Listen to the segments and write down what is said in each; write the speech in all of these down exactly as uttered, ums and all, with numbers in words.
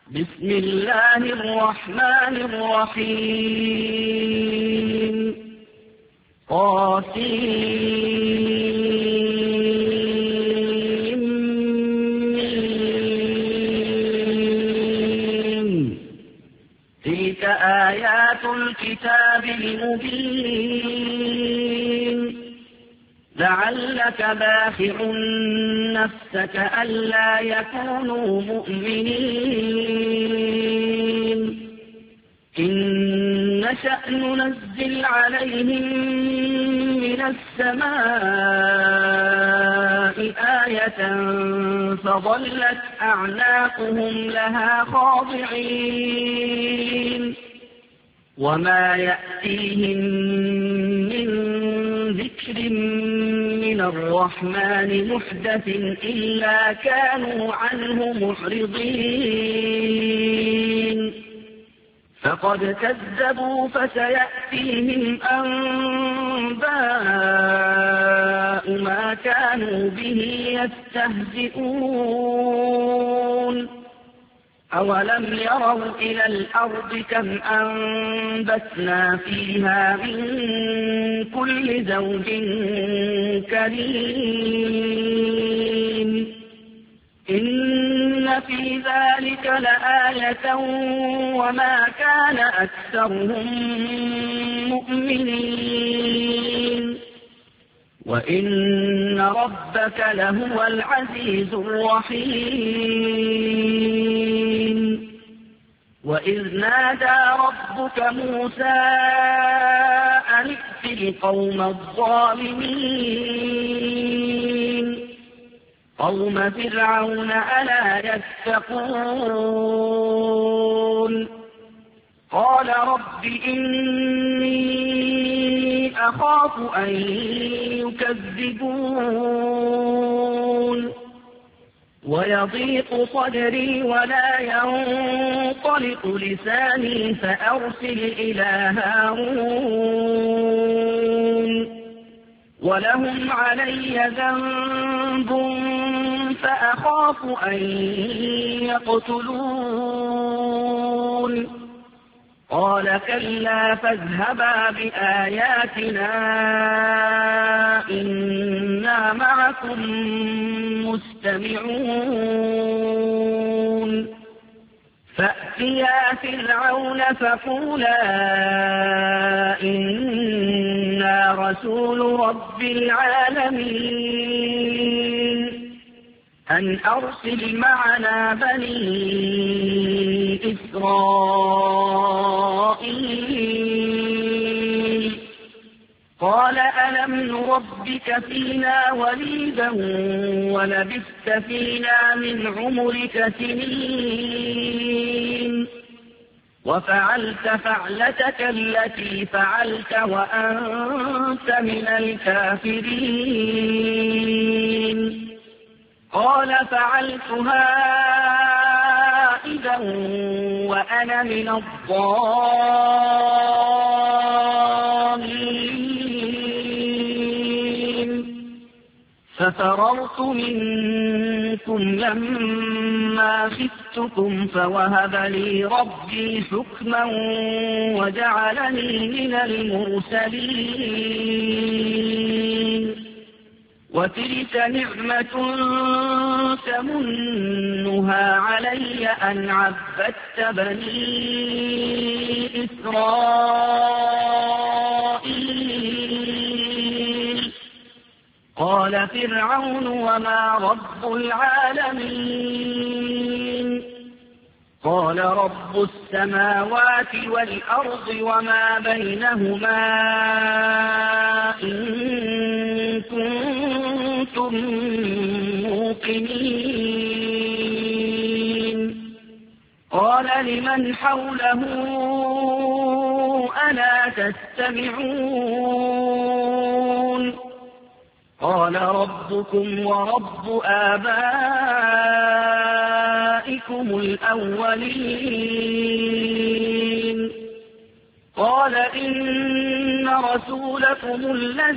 بسم الله الرحمن الرحيم قاسم تلك آيات الكتاب المبين لعلك باخع نفسك ألا يكونوا مؤمنين إن نشأ ننزل عليهم من السماء آية فظلت أعناقهم لها خاضعين وما يأتيهم من ذكر من الرحمن محدث إلا كانوا عنه معرضين فقد كذبوا فسيأتيهم أنباء ما كانوا به يستهزئون أولم يروا إلى الأرض كم أنبتنا فيها من كل زوج كريم إن في ذلك لآية وما كان أكثرهم مؤمنين وإن ربك لهو العزيز الرحيم وإذ نادى ربك موسى أن ائت القوم الظالمين قوم فرعون ألا يتقون قال رب إني أخاف أن يكذبون ويضيق صدري ولا ينطلق لساني فأرسل إلى هارون ولهم علي ذنب فأخاف أن يقتلون قال كلا فاذهبا بآياتنا إنا معكم مستمعون فأتيا فرعون فقولا إنا رسول رب العالمين أن أرسل معنا بني إسرائيل قال ألم نربك فينا وليدا ولبثت فينا من عمرك سنين وفعلت فعلتك التي فعلت وأنت من الكافرين قال فعلتها إذا وأنا من الضالين ففررت منكم لما خفتكم فوهب لي ربي حكما وجعلني من المرسلين وتلك نعمة تمنها علي أن عبدت بني إسرائيل قال فرعون وما رب العالمين قال رب السماوات والأرض وما بينهما إن كنتم موقنين قال لمن حوله ألا تستمعون قال ربكم ورب آبائكم الأولين قال إن رسولكم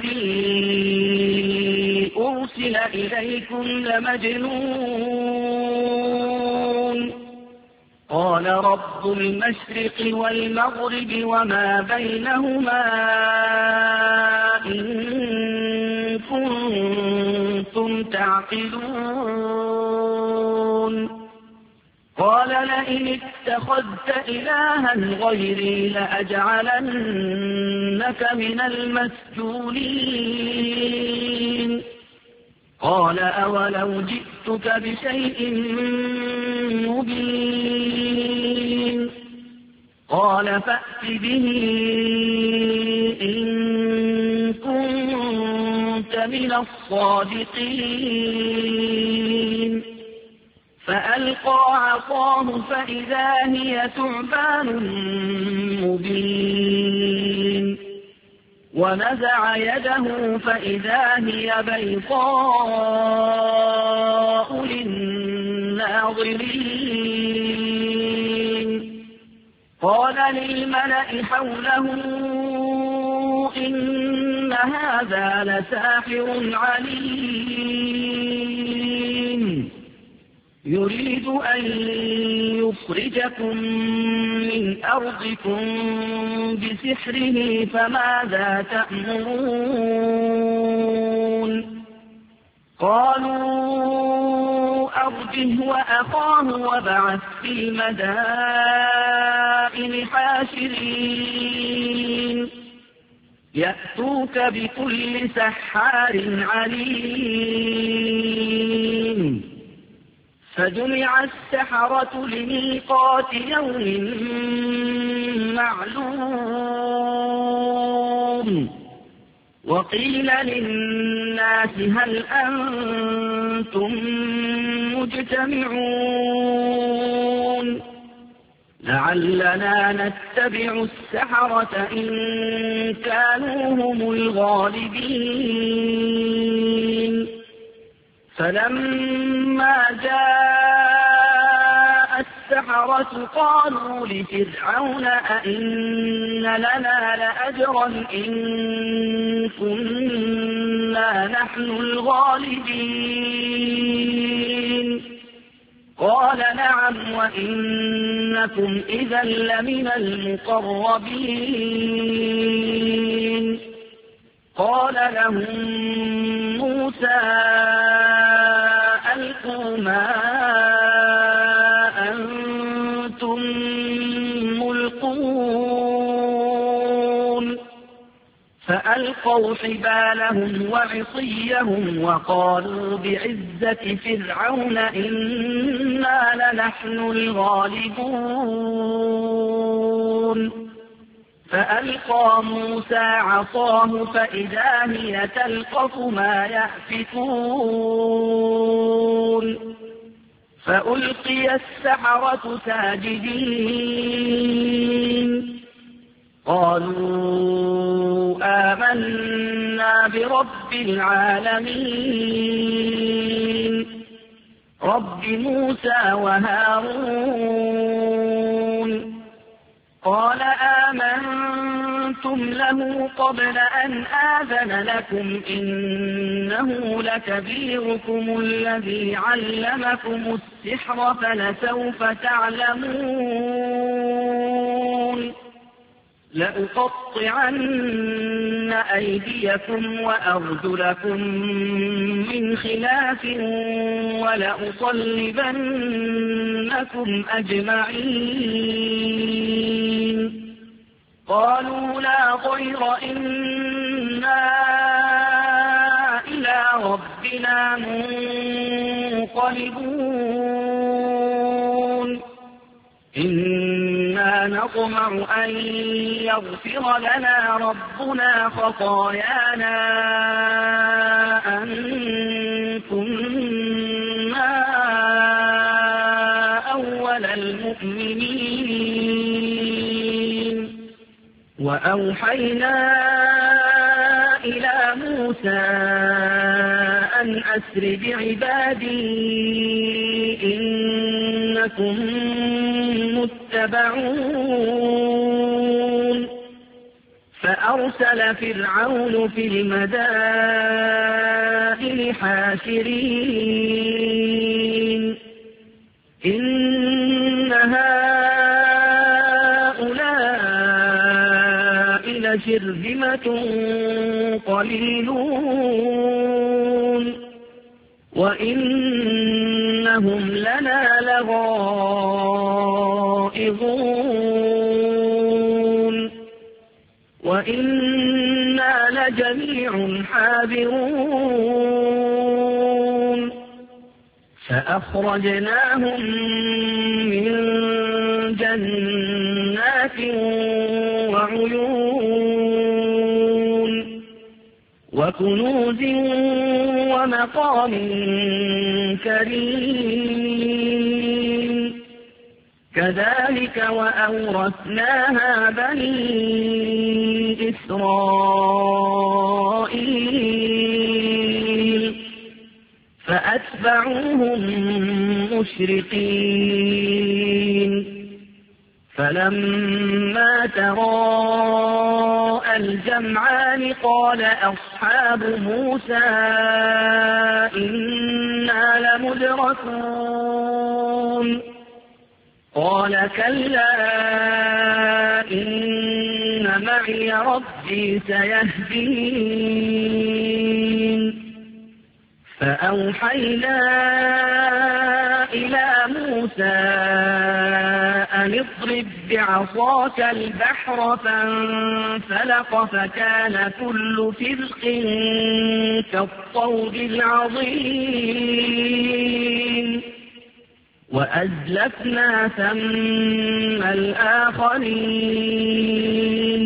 الذي أرسل إليكم لمجنون قال رب المشرق والمغرب وما بينهما إن كنتم تعقلون قال لئن اتخذت إلها غيري لأجعلنك من المسجونين قال أولو جئتك بشيء مبين قال فأت به إن كنت من الصادقين فألقى عصاه فإذا هي ثعبان مبين ونزع يده فإذا هي بيضاء للناظرين قال للملأ حوله إن هذا لساحر عليم يريد أن يخرجكم من أرضكم بسحره فماذا تأمرون قالوا أرجه وأخاه وابعث في المدائن حاشرين يأتوك بكل سحار عليم فجمع السحرة لميقات يوم معلوم وقيل للناس هل أنتم مجتمعون لعلنا نتبع السحرة إن كانوا هم الغالبين فلما جاء السحرة قالوا لفرعون أئن لنا لأجرا إن كنا نحن الغالبين قال نعم وإنكم إذا لمن المقربين قال لهم موسى ألقوا ما أنتم ملقون فألقوا حبالهم وعصيهم وقالوا بعزة فرعون إنا لنحن الغالبون فألقى موسى عصاه فإذا هي تلقف ما يأفكون فألقي السحرة ساجدين قالوا آمنا برب العالمين رب موسى وهارون قال آمنتم له قبل أن آذن لكم إنه لكبيركم الذي علمكم السحر فلسوف تعلمون لأقطعن أيديكم وأرجلكم من خلاف ولأصلبنكم أجمعين قالوا لا ضير إنا إلى ربنا منقلبون إنا نطمع أن يغفر لنا ربنا خطايانا أن كنا أول المؤمنين وأوحينا إلى موسى أن أسر بعبادي إنكم متبعون فأرسل فرعون في المدائن حاشرين إن هؤلاء شرذمة قليلون وإنهم لنا لغائظون وإنا لجميع حاذرون فأخرجناهم من جنات وعيون وكنوز ومقام كريم كذلك وأورثناها بني إسرائيل فأتبعوهم مشرقين فلما تراءى الجمعان قال أصحاب موسى إنا لمدركون قال كلا إن معي ربي سيهدين فأوحينا إلى موسى أن اضرب بعصاك البحر فانفلق فكان كل فرق كالطود العظيم وأزلفنا ثم الآخرين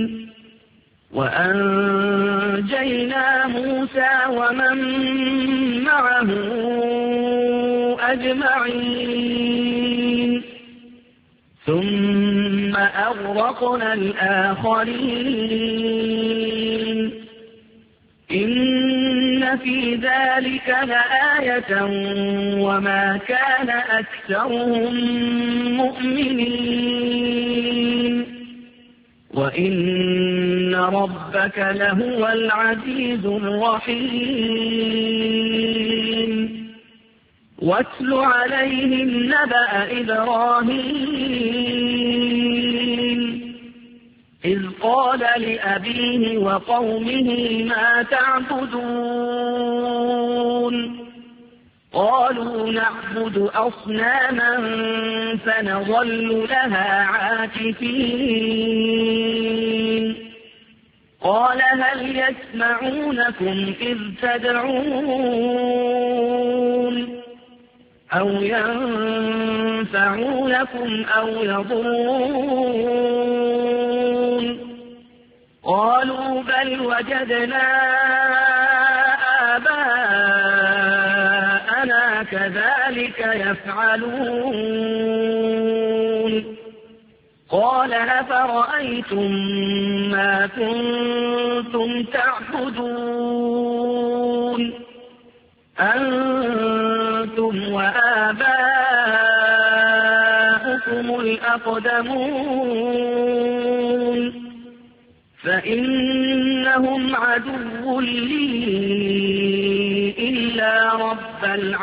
وأنجينا موسى ومن معه أجمعين ثم أغرقنا الآخرين إن في ذلك لآية وما كان أكثرهم مؤمنين وإن ربك لهو العزيز الرحيم واتل عليهم نبأ إبراهيم إذ قال لأبيه وقومه ما تعبدون قالوا نعبد أصناما فنظل لها عاكفين قال هل يسمعونكم إذ تدعون أو ينفعونكم أو يضرون قالوا بل وجدنا آباءنا كذلك يفعلون قال أفرأيتم ما كنتم تعبدون أنتم وآباؤكم الأقدمون فإنهم عدو لي إلا رب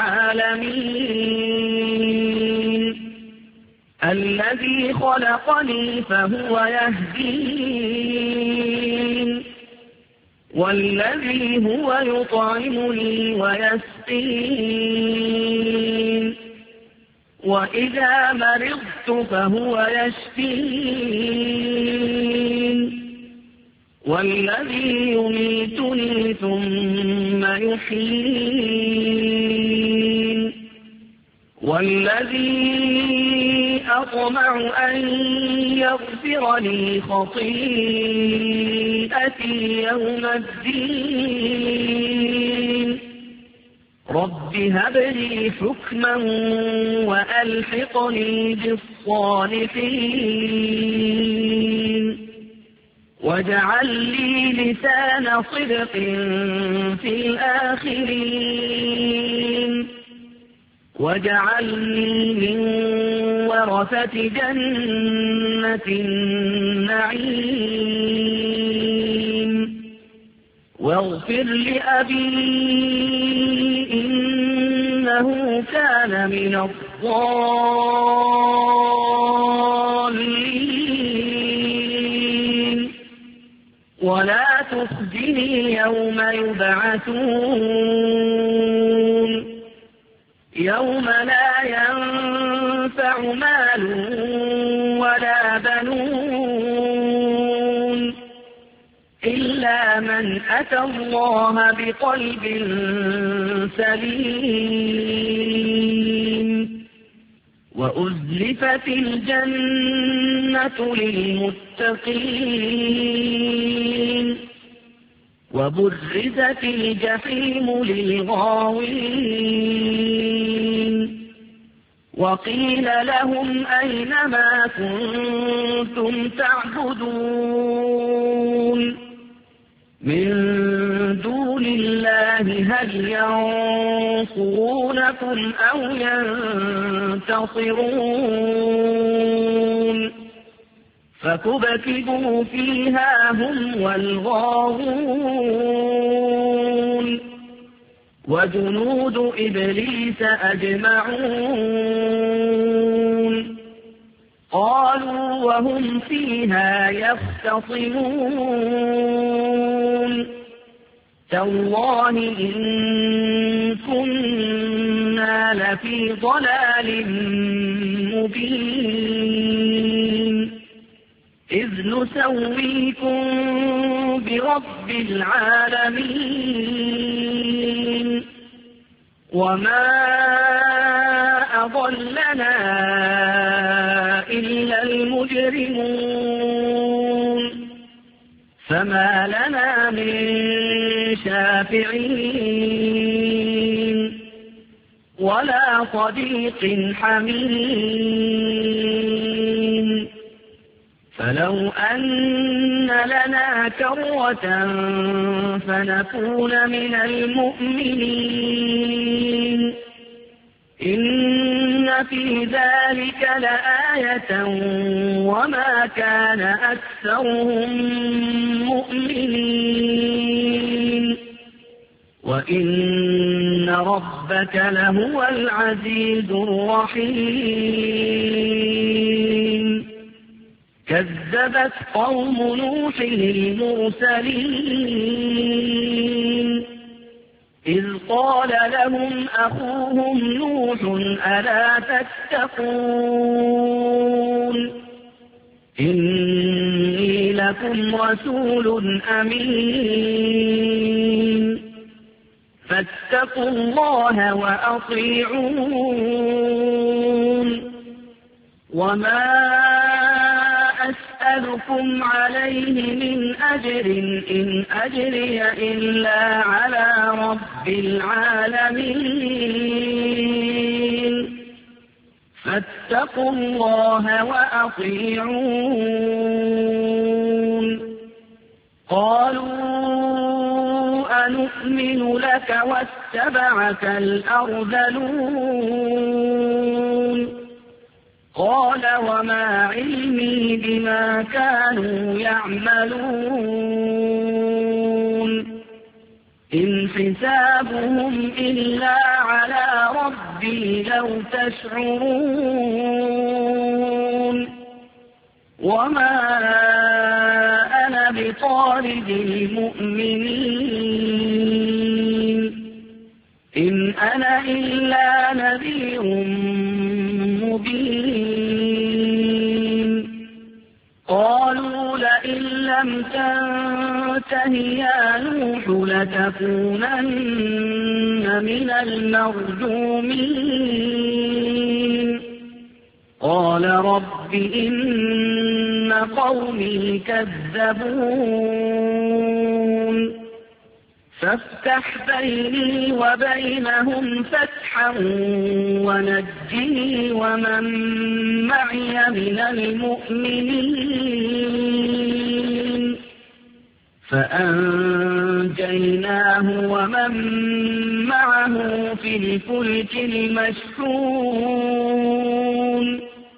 العالمين الذي خلقني فهو يهدين والذي هو يطعمني ويسقين وإذا مرضت فهو يشفين والذي يميتني ثم يحيين والذي أطمع أن يغفر لي خطيئتي يوم الدين رب هب لي حكما وألحقني بالصالحين واجعل لي لسان صدق في الآخرين واجعلني من ورثة جنة النعيم واغفر لأبي إنه كان من الضالين ولا تخزني يوم يبعثون يوم لا ينفع مال ولا بنون إلا من أتى الله بقلب سليم وأزلفت الجنة للمتقين وبرزت الجحيم للغاوين وقيل لهم أين ما كنتم تعبدون من دون الله هل ينصرونكم أو ينتصرون فكبكبوا فيها هم والغاوون وجنود إبليس أجمعون قالوا وهم فيها يختصمون تالله إن كنا لفي ضلال مبين إذ نسويكم برب العالمين وما أضلنا إلا المجرمون فما لنا من شافعين ولا صديق حميم فلو أن لنا كرة فنكون من المؤمنين إن في ذلك لآية وما كان أكثرهم مؤمنين وإن ربك لهو العزيز الرحيم كذبت قوم نوح المرسلين إذ قال لهم أخوهم نوح ألا تتقون إني لكم رسول أمين فاتقوا الله وأطيعون وما أسألكم عليه من أجر إن أجري إلا على رب العالمين فاتقوا الله وأطيعون قالوا أنؤمن لك واتبعك الأرذلون قال وما علمي بما كانوا يعملون إن حسابهم إلا على ربي لو تشعرون وما أنا بطارد المؤمنين إن أنا إلا نذير مبين قالوا لئن لم تنته يا نوح لتكونن من المرجومين قال رب إن قومي كذبون فافتح بيني وبينهم فتحا ونجني ومن معي من المؤمنين فأنجيناه ومن معه في الفلك المشحون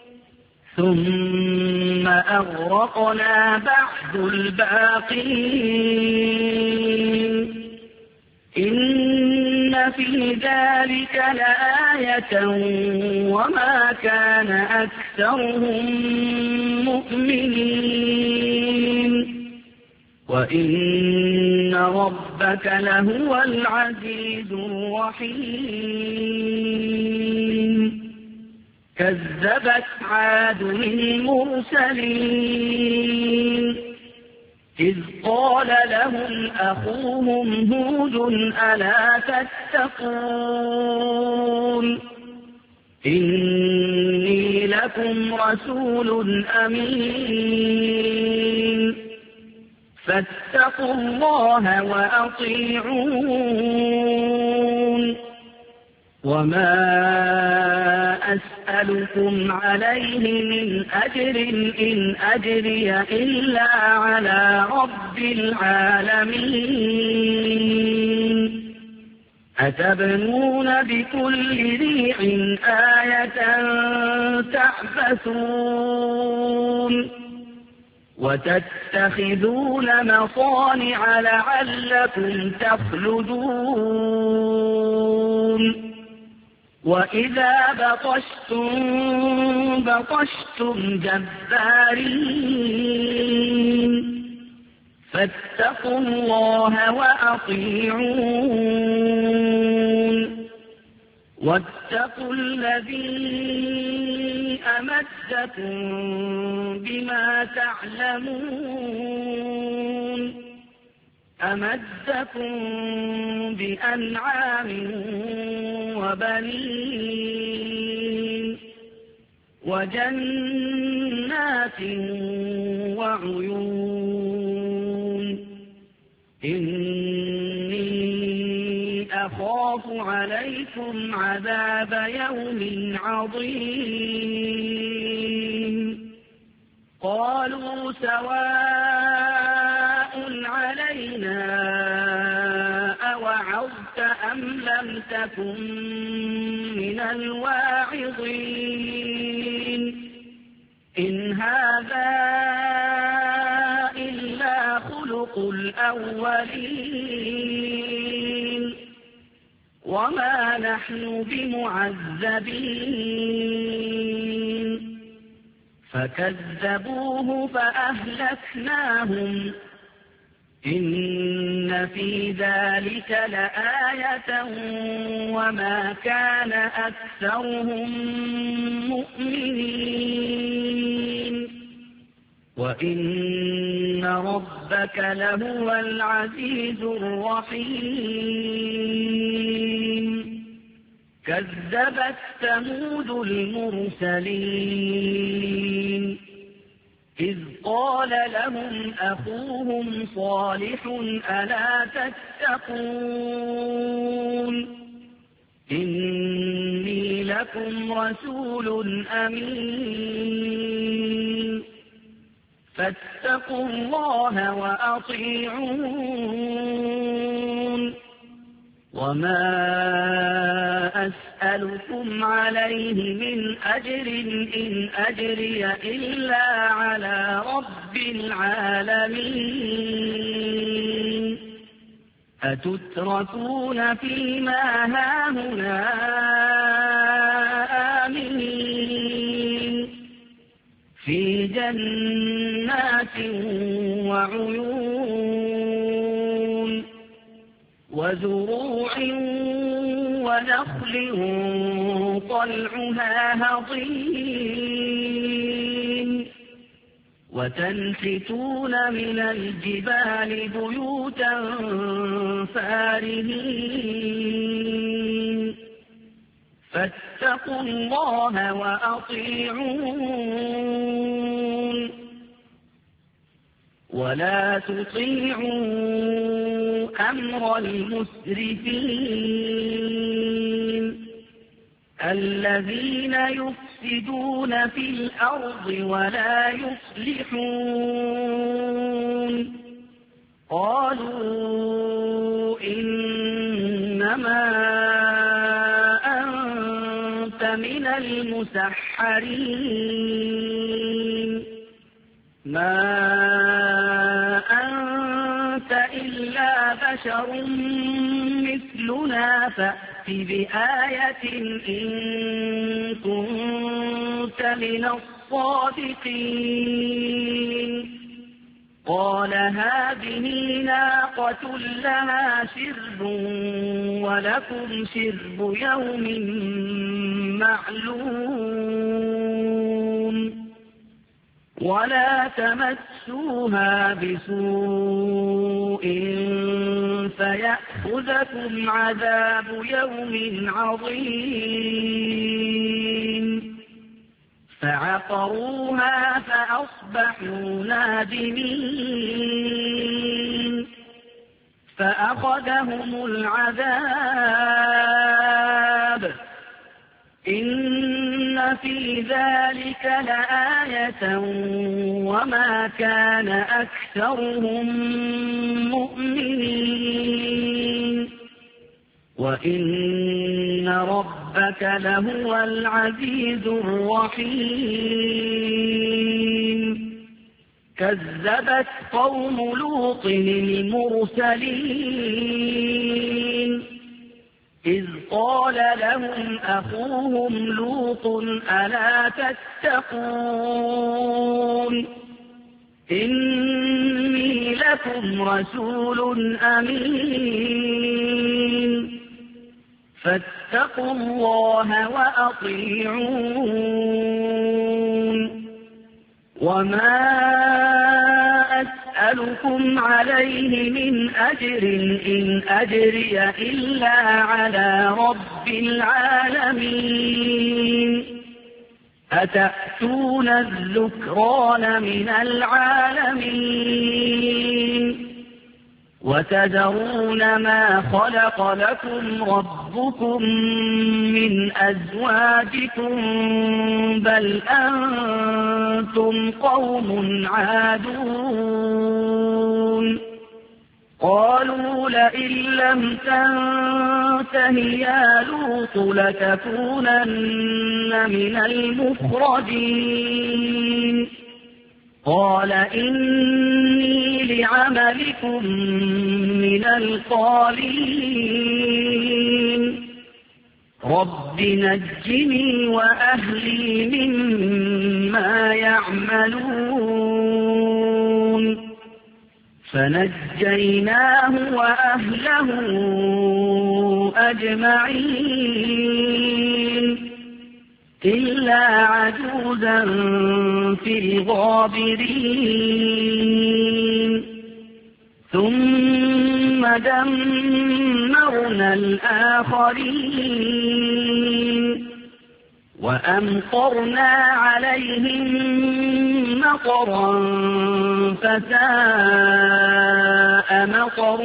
ثم أغرقنا بعد الباقين إن في ذلك لآية وما كان أكثرهم مؤمنين وإن ربك لهو العزيز الرحيم كذبت عاد المرسلين إذ قال لهم أخوهم هود ألا تتقون إني لكم رسول أمين فاتقوا الله وأطيعون وما أسألكم عليه من أجر إن أجري إلا على رب العالمين أتبنون بكل ريع آية تعبثون وتتخذون مصانع لعلكم تخلدون وإذا بطشتم بطشتم جبارين فاتقوا الله وأطيعون واتقوا الذي أمدكم بما تعلمون أمدكم بأنعام وبنين وجنات وعيون إني أخاف عليكم عذاب يوم عظيم قالوا سواء علينا أوعظت أم لم تكن من الواعظين إن هذا إلا خلق الأولين وما نحن بمعذبين فكذبوه فأهلكناهم إن في ذلك لآية وما كان أكثرهم مؤمنين وإن ربك لهو العزيز الرحيم كذبت ثمود المرسلين إذ قال لهم أخوهم صالح ألا تتقون إني لكم رسول أمين فاتقوا الله وأطيعون وما أسألكم عليه من أجر إن أجري إلا على رب العالمين أتتركون فيما هاهنا آمنين في جنات وعيون وزروع ونخل طلعها هضيم وتنحتون من الجبال بيوتا فارهين فاتقوا الله وأطيعون ولا تطيعوا أمر المسرفين الذين يفسدون في الأرض ولا يصلحون قالوا إنما أنت من المسحرين ما أنت إلا بشر مثلنا فأت بآية إن كنت من الصادقين قال هذه ناقة لها شرب ولكم شرب يوم معلوم ولا تمسوها بسوء فيأخذكم عذاب يوم عظيم فعقروها فأصبحوا نادمين فأخذهم العذاب إن في ذلك لآية وما كان أكثرهم مؤمنين وإن ربك لهو العزيز الرحيم كذبت قوم لوط المرسلين إذ قال لهم أخوهم لوط ألا تتقون إني لكم رسول أمين فاتقوا الله وأطيعون وما أسألكم عليه من أجر إن أجري إلا على رب العالمين أتأتون الذكران من العالمين وتذرون ما خلق لكم ربكم من أزواجكم بل أنتم قوم عادون قالوا لئن لم تنته يا لوط لتكونن من المخرجين قال إني لعملكم من القالين رب نجني وأهلي مما يعملون فنجيناه وأهله أجمعين إلا عجوزا في الغابرين ثم دمرنا الآخرين وأمطرنا عليهم مطرا فساء مطر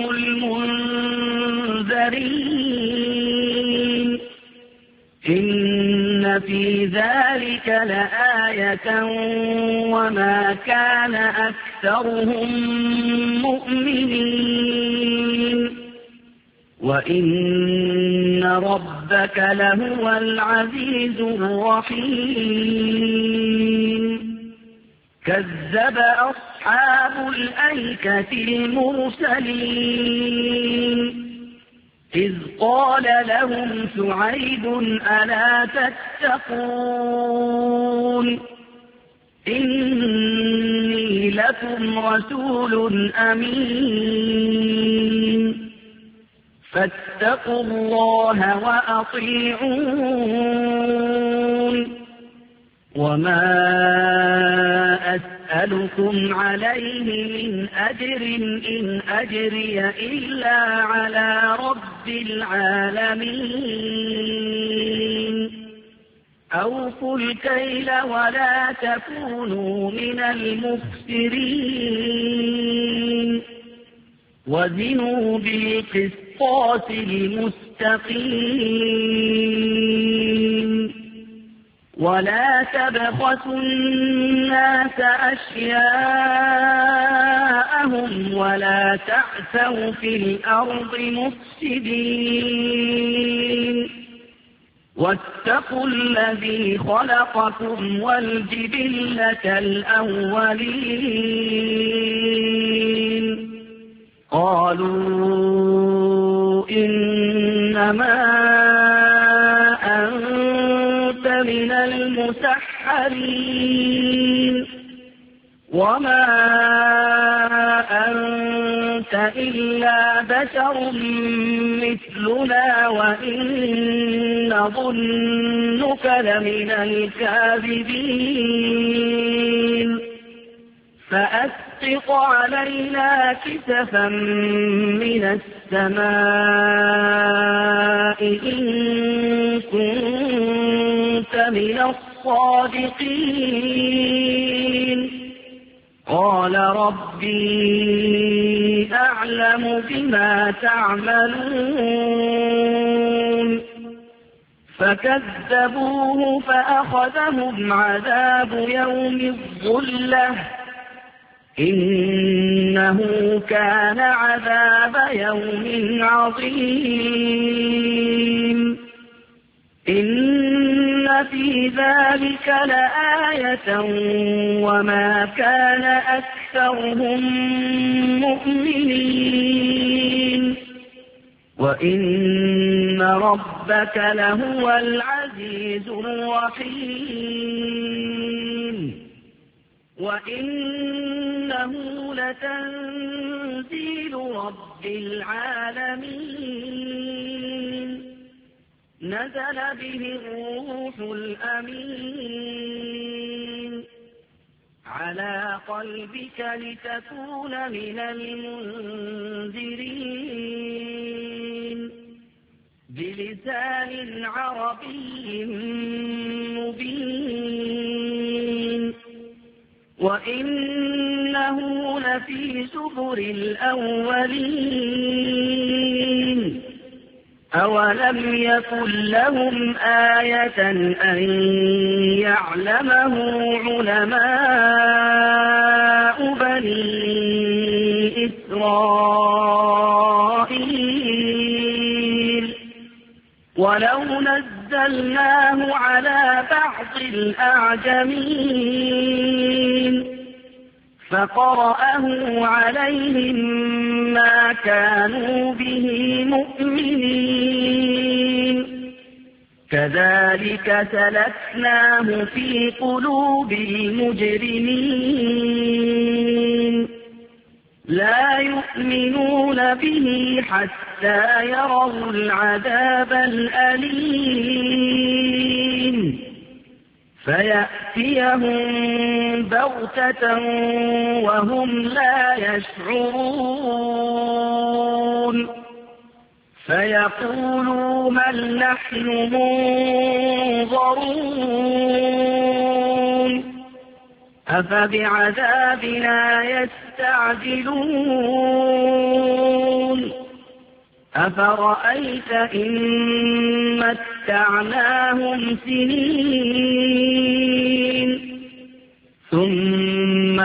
المنذرين إن في ذلك لآية وما كان أكثرهم مؤمنين وإن ربك لهو العزيز الرحيم كذب أصحاب الأيكة المرسلين إذ قال لهم شعيب ألا تتقون إني لكم رسول أمين فاتقوا الله وأطيعون وما أسألكم عليه من أجر إن أجري إلا على رب العالمين أوفوا الكيل ولا تكونوا من المخسرين وزنوا بالقسطاس المستقيم ولا تبخسوا الناس أشياءهم ولا تعثوا في الأرض مفسدين واتقوا الذي خلقكم والجبلة الأولين قالوا إنما أنت من المسحرين وما إلا بشر مثلنا وإن نظنك لمن الكاذبين فأسقط علينا كسفا من السماء إن كنت من الصادقين قال ربي أعلم بما تعملون فكذبوه فأخذهم عذاب يوم الظلة إنه كان عذاب يوم عظيم إن في ذلك لآية وما كان أكثرهم مؤمنين وإن ربك لهو العزيز الرحيم وإنه لتنزيل رب العالمين نزل به الروح الأمين على قلبك لتكون من المنذرين بلسان عربي مبين وإنه لفي زبر الأولين أولم يكن لهم آية أن يعلمه علماء بني إسرائيل ولو نزلناه على بعض الأعجمين فقرأه عليهم ما كانوا به مؤمنين كذلك سلكناه في قلوب المجرمين لا يؤمنون به حتى يروا العذاب الأليم فيأتيهم بغتة وهم لا يشعرون فيقولوا هل نحن منظرون أفبعذابنا يستعجلون أفرأيت إن متعناهم سنين ثم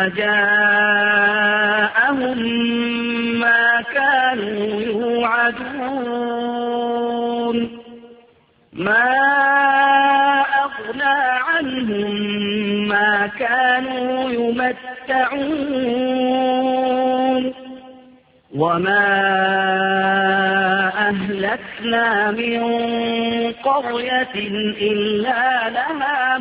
جاءهم ما كانوا يوعدون ما أغنى عنهم ما كانوا يمتعون وما أهلكنا من قرية إلا لها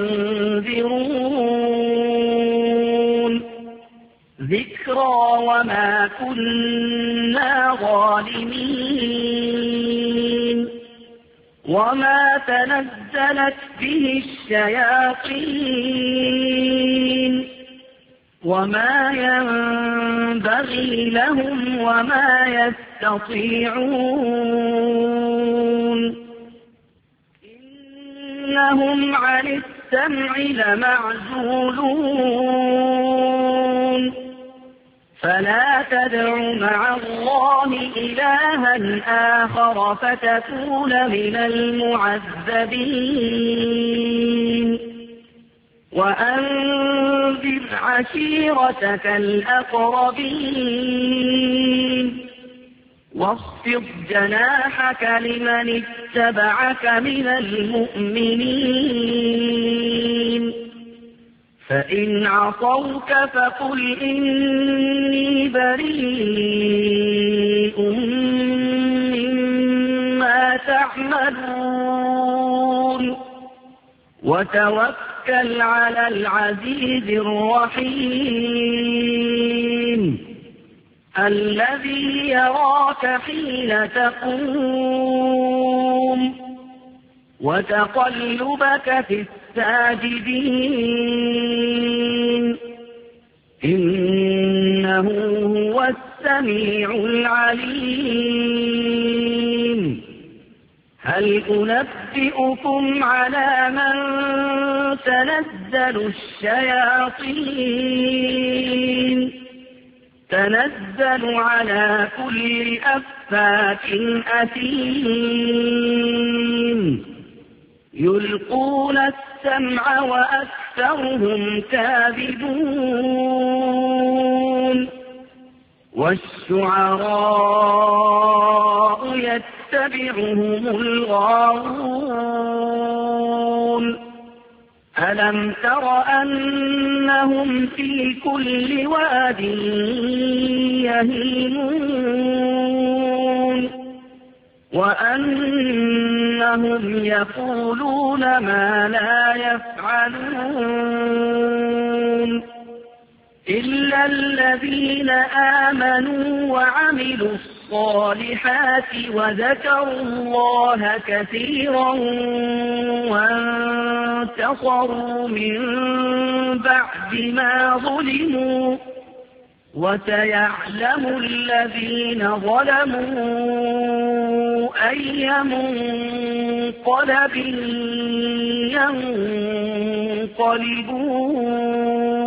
منذرون ذكرى وما كنا ظالمين وما تنزلت به الشياطين وما ينبغي لهم وما يستطيعون إنهم عن السمع لمعزولون فلا تدع مع الله إلها آخر فتكون من المعذبين وأنذر عشيرتك الأقربين واخفض جناحك لمن اتبعك من المؤمنين فإن عصوك فقل إني بريء مما تعملون وتوكل على العزيز الرحيم الذي يراك حين تقوم وتقلبك في الساجدين إنه هو السميع العليم هل أنبئكم على من تنزل الشياطين تنزل على كل أفاك أثيم يلقون السمع وأكثرهم كاذبون والشعراء يتبعهم الغاوون ألم تر أنهم في كل واد يهيمون وأنهم يقولون ما لا يفعلون إلا الذين آمنوا وعملوا الصالحات وذكروا الله كثيرا وانتصروا من بعد ما ظلموا وسيعلم الذين ظلموا أي منقلب ينقلبون